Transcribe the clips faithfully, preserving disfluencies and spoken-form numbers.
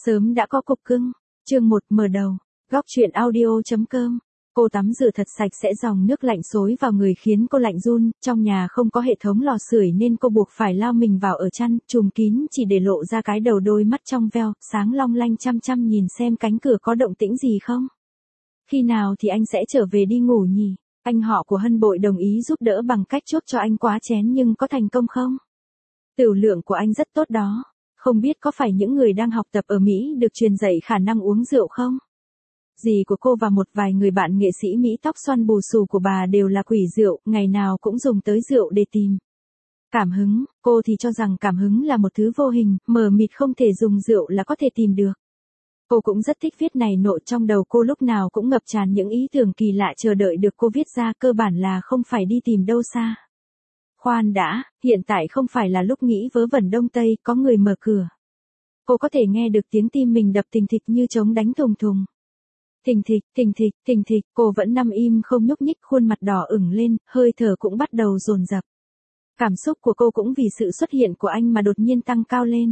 Sớm đã có cục cưng. Chương một mở đầu. Góc truyện audio.com. Cô tắm rửa thật sạch sẽ, dòng nước lạnh xối vào người khiến cô lạnh run, trong nhà không có hệ thống lò sưởi nên cô buộc phải lao mình vào ở chăn, trùm kín chỉ để lộ ra cái đầu, đôi mắt trong veo, sáng long lanh chăm chăm nhìn xem cánh cửa có động tĩnh gì không. Khi nào thì anh sẽ trở về đi ngủ nhỉ? Anh họ của Hân bội đồng ý giúp đỡ bằng cách chuốc cho anh quá chén, nhưng có thành công không? Tửu lượng của anh rất tốt đó. Không biết có phải những người đang học tập ở Mỹ được truyền dạy khả năng uống rượu không? Dì của cô và một vài người bạn nghệ sĩ Mỹ tóc xoăn bù xù của bà đều là quỷ rượu, ngày nào cũng dùng tới rượu để tìm cảm hứng. Cô thì cho rằng cảm hứng là một thứ vô hình, mờ mịt, không thể dùng rượu là có thể tìm được. Cô cũng rất thích viết này nộ, trong đầu cô lúc nào cũng ngập tràn những ý tưởng kỳ lạ chờ đợi được cô viết ra, cơ bản là không phải đi tìm đâu xa. Khoan đã, hiện tại không phải là lúc nghĩ vớ vẩn đông tây, có người mở cửa. Cô có thể nghe được tiếng tim mình đập thình thịch như trống đánh thùng thùng. Thình thịch, thình thịch, thình thịch, cô vẫn nằm im không nhúc nhích, khuôn mặt đỏ ửng lên, hơi thở cũng bắt đầu dồn dập. Cảm xúc của cô cũng vì sự xuất hiện của anh mà đột nhiên tăng cao lên.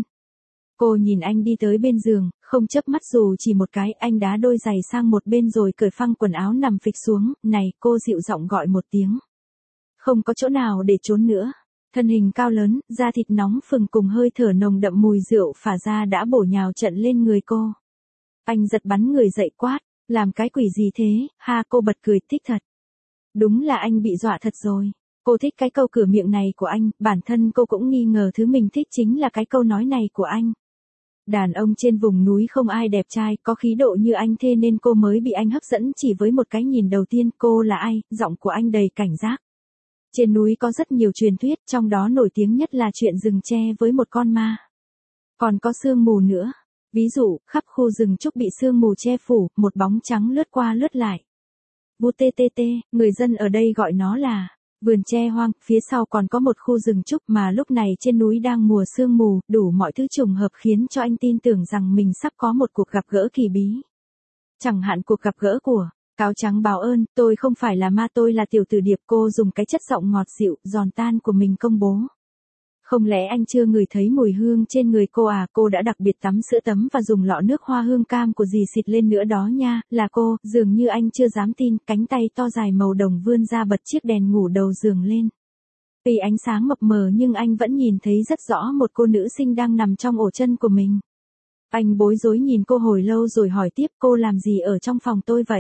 Cô nhìn anh đi tới bên giường, không chớp mắt dù chỉ một cái, anh đá đôi giày sang một bên rồi cởi phăng quần áo nằm phịch xuống, này, cô dịu giọng gọi một tiếng. Không có chỗ nào để trốn nữa. Thân hình cao lớn, da thịt nóng phừng cùng hơi thở nồng đậm mùi rượu phả ra đã bổ nhào trận lên người cô. Anh giật bắn người dậy quát, làm cái quỷ gì thế, ha, cô bật cười, thích thật. Đúng là anh bị dọa thật rồi. Cô thích cái câu cửa miệng này của anh, bản thân cô cũng nghi ngờ thứ mình thích chính là cái câu nói này của anh. Đàn ông trên vùng núi không ai đẹp trai, có khí độ như anh, thế nên cô mới bị anh hấp dẫn chỉ với một cái nhìn đầu tiên. Cô là ai? Giọng của anh đầy cảnh giác. Trên núi có rất nhiều truyền thuyết, trong đó nổi tiếng nhất là chuyện rừng tre với một con ma. Còn có sương mù nữa. Ví dụ, khắp khu rừng trúc bị sương mù che phủ, một bóng trắng lướt qua lướt lại. Vu tê tê tê, người dân ở đây gọi nó là vườn tre hoang, phía sau còn có một khu rừng trúc mà lúc này trên núi đang mùa sương mù, đủ mọi thứ trùng hợp khiến cho anh tin tưởng rằng mình sắp có một cuộc gặp gỡ kỳ bí. Chẳng hạn cuộc gặp gỡ của Cáo Trắng báo ơn, tôi không phải là ma, tôi là Tiểu Tử Điệp. Cô dùng cái chất giọng ngọt dịu, giòn tan của mình công bố. Không lẽ anh chưa ngửi thấy mùi hương trên người cô à? Cô đã đặc biệt tắm sữa tắm và dùng lọ nước hoa hương cam của dì xịt lên nữa đó nha, là cô. Dường như anh chưa dám tin, cánh tay to dài màu đồng vươn ra bật chiếc đèn ngủ đầu giường lên. Vì ánh sáng mập mờ nhưng anh vẫn nhìn thấy rất rõ một cô nữ sinh đang nằm trong ổ chân của mình. Anh bối rối nhìn cô hồi lâu rồi hỏi tiếp, cô làm gì ở trong phòng tôi vậy?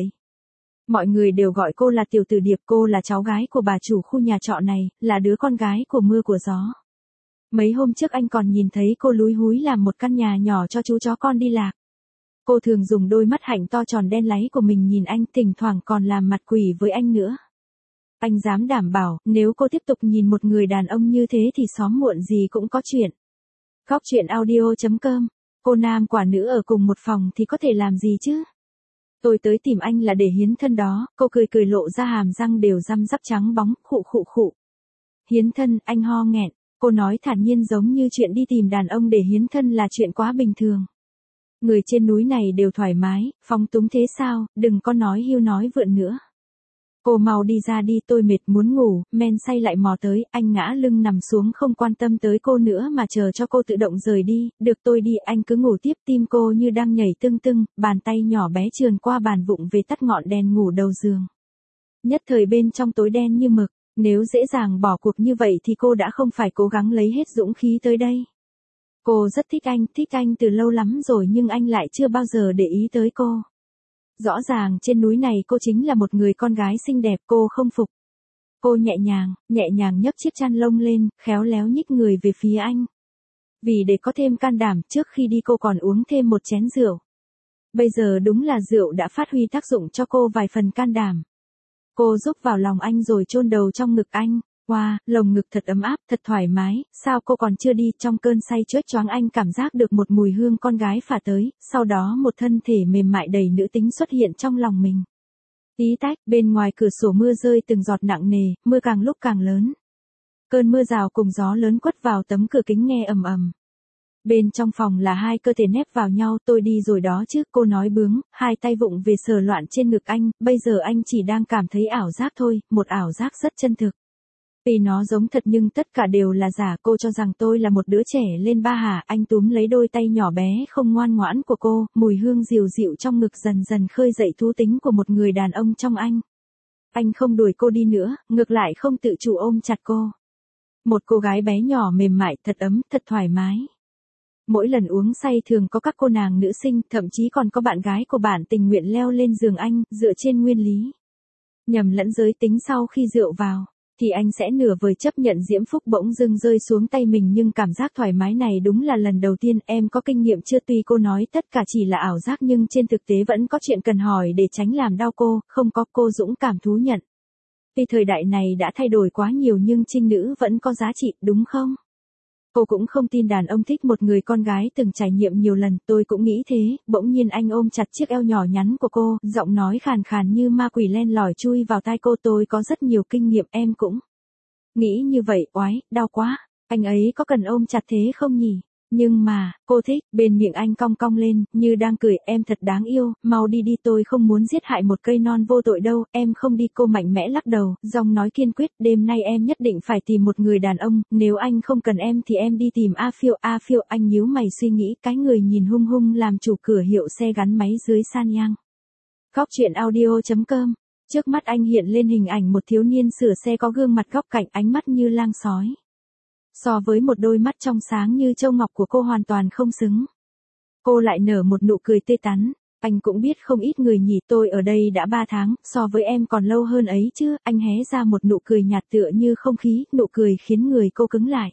Mọi người đều gọi cô là Tiểu Tử Điệp, cô là cháu gái của bà chủ khu nhà trọ này, là đứa con gái của mưa của gió. Mấy hôm trước anh còn nhìn thấy cô lúi húi làm một căn nhà nhỏ cho chú chó con đi lạc. Cô thường dùng đôi mắt hạnh to tròn đen láy của mình nhìn anh, thỉnh thoảng còn làm mặt quỷ với anh nữa. Anh dám đảm bảo, nếu cô tiếp tục nhìn một người đàn ông như thế thì sớm muộn gì cũng có chuyện. Góc truyện audio.com. Cô nam quả nữ ở cùng một phòng thì có thể làm gì chứ? Tôi tới tìm anh là để hiến thân đó. Cô cười cười lộ ra hàm răng đều răm rắp trắng bóng, khụ khụ khụ. Hiến thân, anh ho nghẹn. Cô nói thản nhiên giống như chuyện đi tìm đàn ông để hiến thân là chuyện quá bình thường. Người trên núi này đều thoải mái, phóng túng thế sao, đừng có nói hiu nói vượn nữa. Cô mau đi ra đi, tôi mệt muốn ngủ. Men say lại mò tới, anh ngã lưng nằm xuống không quan tâm tới cô nữa mà chờ cho cô tự động rời đi. Được, tôi đi, anh cứ ngủ tiếp. Tim cô như đang nhảy tưng tưng, bàn tay nhỏ bé trườn qua bàn vụng về tắt ngọn đèn ngủ đầu giường. Nhất thời bên trong tối đen như mực. Nếu dễ dàng bỏ cuộc như vậy thì cô đã không phải cố gắng lấy hết dũng khí tới đây. Cô rất thích anh, thích anh từ lâu lắm rồi nhưng anh lại chưa bao giờ để ý tới cô. Rõ ràng trên núi này cô chính là một người con gái xinh đẹp, cô không phục. Cô nhẹ nhàng, nhẹ nhàng nhấc chiếc chăn lông lên, khéo léo nhích người về phía anh. Vì để có thêm can đảm, trước khi đi cô còn uống thêm một chén rượu. Bây giờ đúng là rượu đã phát huy tác dụng cho cô vài phần can đảm. Cô rúc vào lòng anh rồi chôn đầu trong ngực anh. Wow, lồng ngực thật ấm áp, thật thoải mái. Sao cô còn chưa đi? Trong cơn say chớp choáng anh cảm giác được một mùi hương con gái phả tới, sau đó một thân thể mềm mại đầy nữ tính xuất hiện trong lòng mình. Tí tách, bên ngoài cửa sổ mưa rơi từng giọt nặng nề, mưa càng lúc càng lớn. Cơn mưa rào cùng gió lớn quất vào tấm cửa kính nghe ầm ầm. Bên trong phòng là hai cơ thể nép vào nhau, tôi đi rồi đó chứ, cô nói bướng, hai tay vụng về sờ loạn trên ngực anh, bây giờ anh chỉ đang cảm thấy ảo giác thôi, một ảo giác rất chân thực. Tuy nó giống thật nhưng tất cả đều là giả, cô cho rằng tôi là một đứa trẻ lên ba hả? Anh túm lấy đôi tay nhỏ bé không ngoan ngoãn của cô, mùi hương dịu dịu trong ngực dần dần khơi dậy thú tính của một người đàn ông trong anh. Anh không đuổi cô đi nữa, ngược lại không tự chủ ôm chặt cô. Một cô gái bé nhỏ mềm mại, thật ấm, thật thoải mái. Mỗi lần uống say thường có các cô nàng nữ sinh, thậm chí còn có bạn gái của bạn tình nguyện leo lên giường anh, dựa trên nguyên lý nhầm lẫn giới tính sau khi rượu vào, thì anh sẽ nửa vời chấp nhận diễm phúc bỗng dưng rơi xuống tay mình, nhưng cảm giác thoải mái này đúng là lần đầu tiên. Em có kinh nghiệm chưa? Tuy cô nói tất cả chỉ là ảo giác nhưng trên thực tế vẫn có chuyện cần hỏi để tránh làm đau cô. Không có, cô dũng cảm thú nhận. Tuy thời đại này đã thay đổi quá nhiều nhưng trinh nữ vẫn có giá trị, đúng không? Cô cũng không tin đàn ông thích một người con gái từng trải nghiệm nhiều lần, tôi cũng nghĩ thế. Bỗng nhiên anh ôm chặt chiếc eo nhỏ nhắn của cô, giọng nói khàn khàn như ma quỷ len lỏi chui vào tai cô. Tôi có rất nhiều kinh nghiệm, em cũng nghĩ như vậy. Oái, đau quá, anh ấy có cần ôm chặt thế không nhỉ? Nhưng mà, cô thích. Bên miệng anh cong cong lên, như đang cười. Em thật đáng yêu, mau đi đi, tôi không muốn giết hại một cây non vô tội đâu. Em không đi. Cô mạnh mẽ lắc đầu, giọng nói kiên quyết. Đêm nay em nhất định phải tìm một người đàn ông, nếu anh không cần em thì em đi tìm A Phiêu. A Phiêu, anh nhíu mày suy nghĩ. Cái người nhìn hung hung làm chủ cửa hiệu xe gắn máy dưới San Yang. Góc truyện audio chấm com. Trước mắt anh hiện lên hình ảnh một thiếu niên sửa xe có gương mặt góc cạnh, ánh mắt như lang sói. So với một đôi mắt trong sáng như châu ngọc của cô hoàn toàn không xứng. Cô lại nở một nụ cười tươi tắn. Anh cũng biết không ít người nhỉ, tôi ở đây đã ba tháng, so với em còn lâu hơn ấy chứ. Anh hé ra một nụ cười nhạt tựa như không khí, nụ cười khiến người cô cứng lại.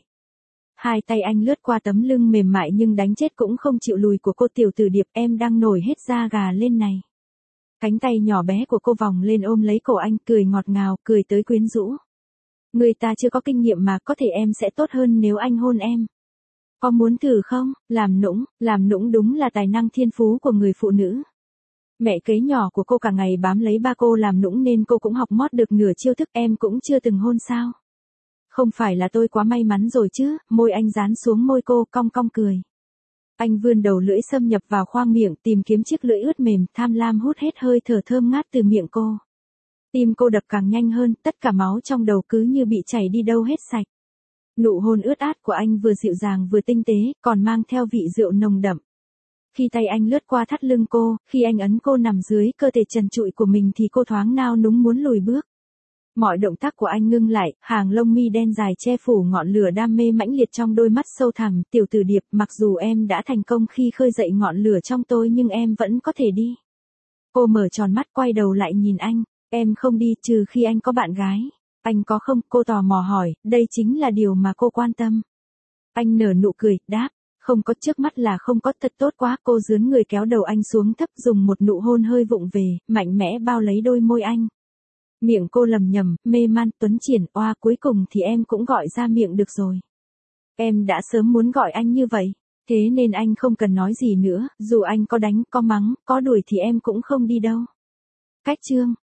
Hai tay anh lướt qua tấm lưng mềm mại nhưng đánh chết cũng không chịu lùi của cô. Tiểu tử điệp, em đang nổi hết da gà lên này. Cánh tay nhỏ bé của cô vòng lên ôm lấy cổ anh, cười ngọt ngào, cười tới quyến rũ. Người ta chưa có kinh nghiệm mà, có thể em sẽ tốt hơn nếu anh hôn em. Có muốn thử không? Làm nũng, làm nũng đúng là tài năng thiên phú của người phụ nữ. Mẹ kế nhỏ của cô cả ngày bám lấy ba cô làm nũng nên cô cũng học mót được nửa chiêu thức. Em cũng chưa từng hôn sao? Không phải là tôi quá may mắn rồi chứ? Môi anh dán xuống môi cô, cong cong cười. Anh vươn đầu lưỡi xâm nhập vào khoang miệng, tìm kiếm chiếc lưỡi ướt mềm, tham lam hút hết hơi thở thơm ngát từ miệng cô. Tim cô đập càng nhanh hơn, tất cả máu trong đầu cứ như bị chảy đi đâu hết sạch. Nụ hôn ướt át của anh vừa dịu dàng vừa tinh tế, còn mang theo vị rượu nồng đậm. Khi tay anh lướt qua thắt lưng cô, khi anh ấn cô nằm dưới cơ thể trần trụi của mình thì cô thoáng nao núng muốn lùi bước. Mọi động tác của anh ngưng lại, hàng lông mi đen dài che phủ ngọn lửa đam mê mãnh liệt trong đôi mắt sâu thẳm. Tiểu tử điệp, mặc dù em đã thành công khi khơi dậy ngọn lửa trong tôi nhưng em vẫn có thể đi. Cô mở tròn mắt quay đầu lại nhìn anh. Em không đi, trừ khi anh có bạn gái. Anh có không? Cô tò mò hỏi, đây chính là điều mà cô quan tâm. Anh nở nụ cười, đáp, không có, trước mắt là không có. Thật tốt quá. Cô dướn người kéo đầu anh xuống thấp, dùng một nụ hôn hơi vụng về, mạnh mẽ bao lấy đôi môi anh. Miệng cô lầm nhầm, mê man, tuấn triển, oa, cuối cùng thì em cũng gọi ra miệng được rồi. Em đã sớm muốn gọi anh như vậy, thế nên anh không cần nói gì nữa, dù anh có đánh, có mắng, có đuổi thì em cũng không đi đâu. Cách chương